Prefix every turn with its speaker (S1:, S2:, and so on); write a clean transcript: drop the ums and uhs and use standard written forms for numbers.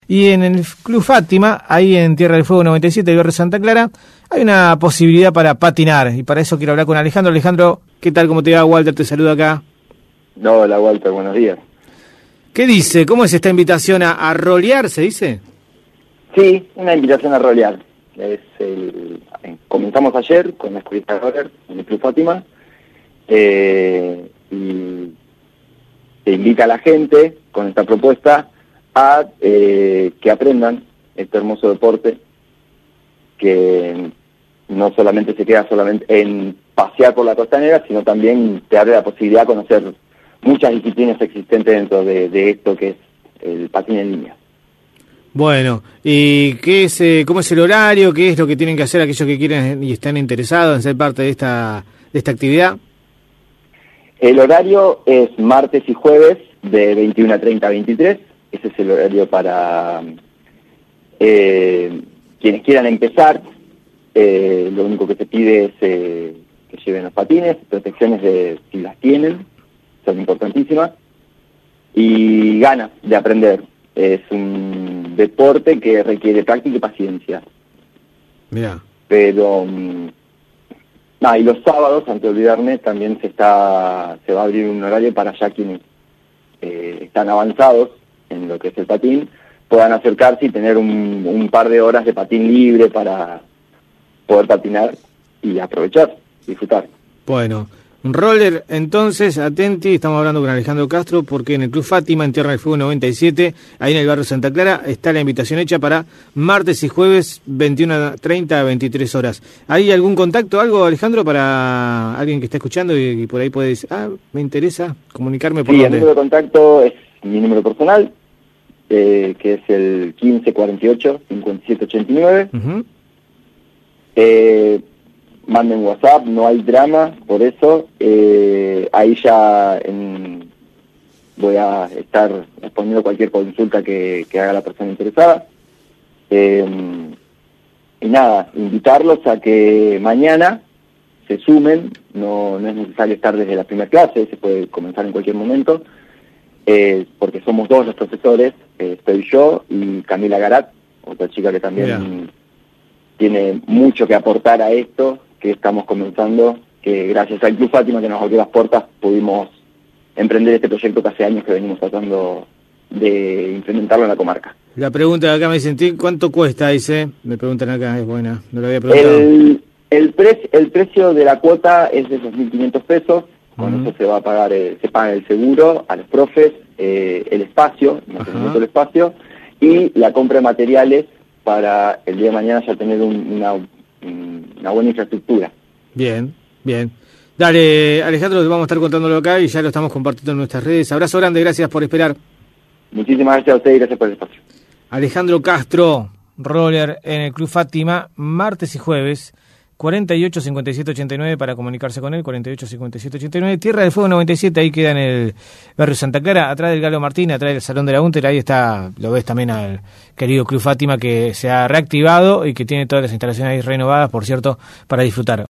S1: Y en el Club Fátima, ahí en Tierra del Fuego 97, Barrio Santa Clara, hay una posibilidad para patinar. Y para eso quiero hablar con Alejandro. Alejandro, ¿qué tal? ¿Cómo te va? Walter te saluda acá.
S2: Hola, Walter, buenos días.
S1: ¿Qué dice? ¿Cómo es esta invitación a rolear, se dice?
S2: Sí, una invitación a rolear. Comenzamos ayer con la escuelita de roller en el Club Fátima. Y se invita a la gente con esta propuesta a que aprendan este hermoso deporte, que no solamente se queda solamente en pasear por la costanera, sino también te abre la posibilidad de conocer muchas disciplinas existentes dentro de esto que es el patín en línea.
S1: Bueno, ¿y cómo es el horario? ¿Qué es lo que tienen que hacer aquellos que quieren y están interesados en ser parte de esta actividad?
S2: El horario es martes y jueves de 21 a 30 a 23. Ese es el horario para quienes quieran empezar. Lo único que se pide es que lleven los patines, protecciones si las tienen, son importantísimas, y ganas de aprender. Es un deporte que requiere práctica y paciencia.
S1: Mirá.
S2: Pero y los sábados, antes de olvidarme, también se va a abrir un horario para ya quienes están avanzados en lo que es el patín, puedan acercarse y tener un par de horas de patín libre para poder patinar y aprovechar, disfrutar.
S1: Bueno, roller, entonces, atenti, estamos hablando con Alejandro Castro, porque en el Club Fátima, en Tierra del Fuego 97, ahí en el barrio Santa Clara, está la invitación hecha para martes y jueves, 21:30 a 23 horas. ¿Hay algún contacto, algo, Alejandro, para alguien que está escuchando y por ahí puede decir, me interesa comunicarme por
S2: dónde?
S1: Sí,
S2: el número de contacto es mi número personal, que es el 1548-5789.
S1: Uh-huh.
S2: Manden WhatsApp, no hay drama, por eso ahí ya voy a estar respondiendo cualquier consulta que haga la persona interesada. Y nada, invitarlos a que mañana se sumen, no es necesario estar desde la primera clase, se puede comenzar en cualquier momento, porque somos dos los profesores, estoy yo y Camila Garat, otra chica que también tiene mucho que aportar a esto que estamos comenzando, que gracias al Club Fátima que nos abrió las puertas pudimos emprender este proyecto que hace años que venimos tratando de implementarlo en la comarca.
S1: La pregunta de acá me dicen, ¿cuánto cuesta? Dice, me preguntan acá, es buena, no lo había preguntado.
S2: El precio de la cuota es de 2.500 pesos, con eso se va a pagar, se paga el seguro a los profes, el espacio, el mantenimiento del espacio, y la compra de materiales para el día de mañana ya tener una buena infraestructura. Bien.
S1: Dale, Alejandro, vamos a estar contándolo acá y ya lo estamos compartiendo en nuestras redes. Abrazo grande, gracias por esperar.
S2: Muchísimas gracias a ustedes y gracias por el espacio.
S1: Alejandro Castro, roller en el Club Fátima, martes y jueves, 48 57 89 para comunicarse con él, 48 57 89, Tierra del Fuego 97, ahí queda en el barrio Santa Clara, atrás del Galo Martín, atrás del Salón de la Unter, ahí está, lo ves también al querido Club Fátima que se ha reactivado y que tiene todas las instalaciones ahí renovadas, por cierto, para disfrutar.